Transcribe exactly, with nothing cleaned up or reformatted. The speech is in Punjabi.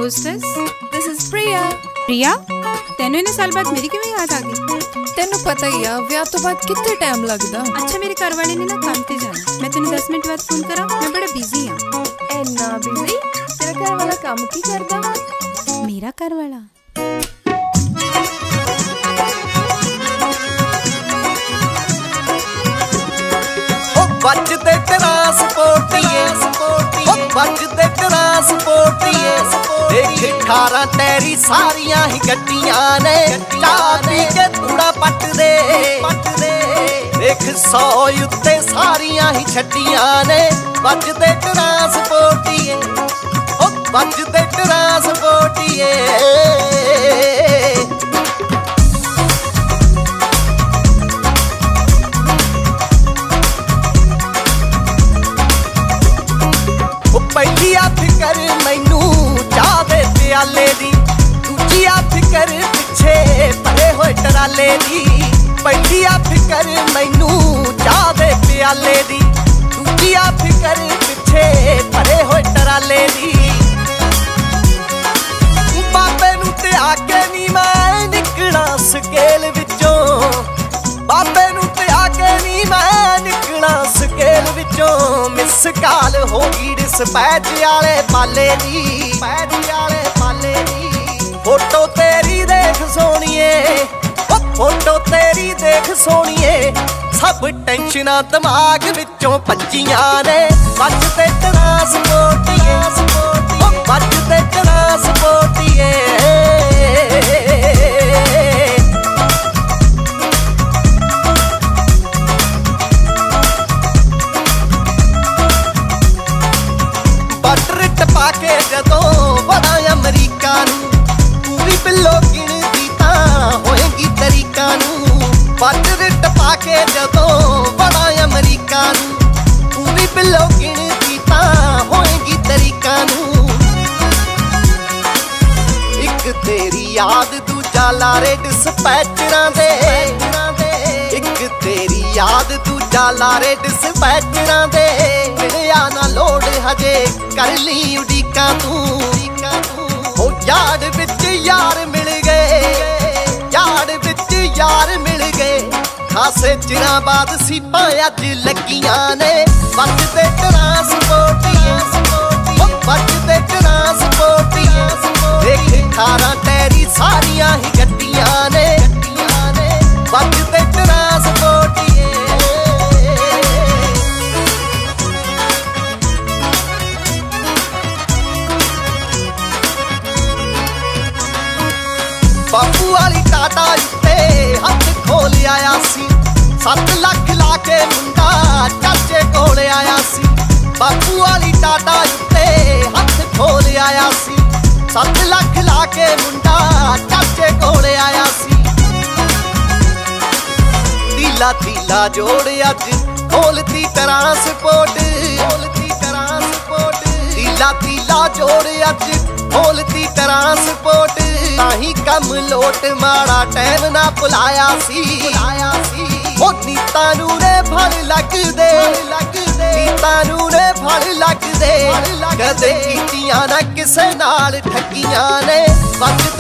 Who's this? This is Priya. Priya? ਤੈਨੂੰ ਇੰਨੇ ਸਾਲ ਬਾਅਦ ਮੇਰੀ ਕਿਵੇਂ ਯਾਦ ਆ ਗਈ? ਤੈਨੂੰ ਪਤਾ ਹੀ ਆ ਵਿਆਹ ਤੋਂ ਬਾਅਦ ਕਿੰਨੇ ਟਾਈਮ ਲੱਗਦਾ। ਅੱਛਾ ਮੇਰੇ ਘਰ ਵਾਲੇ ਨੇ ਨਾ ਕੰਮ ਤੇ ਜਾਣਾ, ਮੈਂ ਤੈਨੂੰ ਦਸ ਮਿੰਟ ਬਾਅਦ ਫੋਨ ਕਰਾਂ? ਮੈਂ ਬੜਾ ਬਿਜ਼ੀ ਹਾਂ। ਇੰਨਾ ਬਿਜ਼ੀ? ਤੇਰਾ ਘਰ ਵਾਲਾ ਕੰਮ ਕੀ ਕਰਦਾ? ਮੇਰਾ ਘਰ ਵਾਲਾ ਵੱਜਦੇ ਟਰਾਂਸਪੋਰਟੀਏ ਉਹ ਵੱਜਦੇ ਟਰਾਂਸਪੋਰਟੀਏ ਦੇਖ ਅਠਾਰਾਂ ਟੈਰੀ ਸਾਰੀਆਂ ਹੀ ਗੱਡੀਆਂ ਨੇ ਚਾਬੀ ਕੇ ਧੂੜਾ ਪੱਟਦੇ ਦੇਖ ਸੌ ਉੱਤੇ ਸਾਰੀਆਂ ਹੀ ਛੱਡੀਆਂ ਨੇ ਵੱਜਦੇ ਟਰਾਂਸਪੋਰਟੀਏ ਉਹ ਵੱਜਦੇ ਟਰਾਂਸਪੋਰਟੀਏ ਪਹਿਲੀ ਆ ਫਿਕਰ ਮੈਨੂੰ ਚਾਹ ਦੇ ਪਿਆਲੇ ਦੀ ਦੂਜੀ ਆ ਫਿਕਰ ਪਿੱਛੇ ਭਰੇ ਹੋਏ ਟਰਾਲੇ ਦੀ ਪਹਿਲੀ ਆ ਫਿਕਰ ਮੈਨੂੰ ਚਾਹ ਦੇ ਪਿਆਲੇ ਦੀ ਦੂਜੀ ਆ ਫਿਕਰ ਪਿੱਛੇ ਭਰੇ ਹੋਏ ਟਰਾਲੇ ਦੀ ਬਾਬੇ ਨੂੰ ਤੇ ਆ ਕੇ ਨੀ ਮੈਂ ਨਿਕਣਾ ਸਕੇਲ ਵਿੱਚੋਂ ਬਾਬੇ ਨੂੰ ਤੇ ਆ ਕੇ ਨੀ ਮੈਂ ਨਿਕਣਾ ਸਕੇਲ ਵਿੱਚੋਂ ਮਿਸ ਕਾਲ ਹੋ ਗਈ ਡਿਸਪੈਚ ਵਾਲੇ ਪਾਲੇ ਦੀ ਪੈਚ ਵਾਲੇ ਪਾਲੇ ਦੀ ਫੋਟੋ ਤੇਰੀ ਦੇਖ ਸੋਹਣੀਏ ਉਹ ਫੋਟੋ ਤੇਰੀ ਦੇਖ ਸੋਹਣੀਏ ਸਭ ਟੈਨਸ਼ਨਾਂ ਦਿਮਾਗ ਵਿੱਚੋਂ ਭੱਜੀਆਂ ਨੇ ਵੱਜਦੇ ਟਰਾਂਸਪੋਰਟੀਏ ਉਹ ਵੱਜਦੇ ਟਰਾਂਸਪੋਰਟੀਏ ਟਪਾ ਕੇ ਜਦੋਂ ਵੜਾਂ ਅਮਰੀਕਾ ਨੂੰ ਤੂੰ ਵੀ ਬਿੱਲੋ ਗਿਣਦੀ ਤਾਂ ਹੋਏਗੀ ਤਰੀਕਾਂ ਨੂੰ ਬਾਰਡਰ ਟਪਾ ਕੇ ਜਦੋਂ ਵੜਾਂ ਅਮਰੀਕਾ ਨੂੰ ਤੂੰ ਵੀ ਬਿੱਲੋ ਗਿਣਦੀ ਤਾਂ ਹੋਏਗੀ ਤਰੀਕਾਂ ਨੂੰ ਇੱਕ ਤੇਰੀ ਯਾਦ ਦੂਜਾ ਲਾਰੇ ਡਿਸਪੈਚਰਾਂ ਦੇ ਇੱਕ ਤੇਰੀ ਯਾਦ ਦੂਜਾ ਲਾਰੇ ਡਿਸਪੈਚਰਾਂ ਦੇ ਮਿਲਿਆ ਨਾ ਲੋੜ ਹਜੇ ਕਰ ਲਈ ਉਡੀਕਾਂ ਤੂੰ ਹੋ ਯਾਰ ਵਿੱਚ ਯਾਰ ਮਿਲ ਗਏ ਯਾਰ ਵਿੱਚ ਯਾਰ ਮਿਲ ਗਏ ਖਾਸੇ ਚਿਰਾਂ ਬਾਅਦ ਸੀਪਾਂ ਅੱਜ ਲੱਗੀਆਂ ਨੇ ਵੱਜਦੇ ਟਰਾਂਸਪੋਰਟੀਏ ਵੱਜਦੇ ਟਰਾਂਸਪੋਰਟੀਏ ਦੇਖ ਅਠਾਰਾਂ ਟੈਰੀ ਸਾਰੀਆਂ ਹੀ ਗੱਡੀਆਂ ਨੇ ਵੱਜਦੇ ਟਰਾਂਸਪੋਰਟੀਏ ਬਾਪੂ ਵਾਲੀ ਟਾਟਾ ਉੱਤੇ ਹੱਥ ਖੋਲ ਆਇਆ ਸੀ ਸੱਤ ਲੱਖ ਲਾ ਕੇ ਮੁੰਡਾ ਚਾਚੇ ਕੋਲ ਆਇਆ ਸੀ ਬਾਪੂ ਵਾਲੀ ਟਾਟਾ ਉੱਤੇ ਹੱਥ ਖੋਲ ਆਇਆ ਸੀ ਸੱਤ ਲੱਖ ਲਾ ਕੇ ਮੁੰਡਾ ਚਾਚੇ ਕੋਲ ਆਇਆ ਸੀ ਤੀਲਾ ਤੀਲਾ ਜੋੜ ਅੱਜ ਖੋਲਤੀ ਟਰਾਂਸਪੋਰਟ ਖੋਲਤੀ ਟਰਾਂਸਪੋਰਟ ਤੀਲਾ ਤੀਲਾ ਜੋੜ ਅੱਜ ਖੋਲਤੀ ਟਰਾਂਸਪੋਰਟ ਤਾਹੀਂ ਕੰਮ ਲੋਟ ਮਾੜਾ ਟਾਈਮ ਨਾ ਭੁਲਾਇਆ ਸੀ ਭੁਲਾਇਆ ਸੀ ਉਹ ਨੀਤਾਂ ਨੂੰ ਨੇ ਫਲ ਲੱਗਦੇ ਲੱਗਦੇ ਨੀਤਾਂ ਨੂੰ ਨੇ ਫਲ ਲੱਗਦੇ ਕਦੇ ਕੀਤੀਆਂ ਨਾ ਕਿਸੇ ਨਾਲ ਠੱਗੀਆਂ ਨੇ ਵਕਤ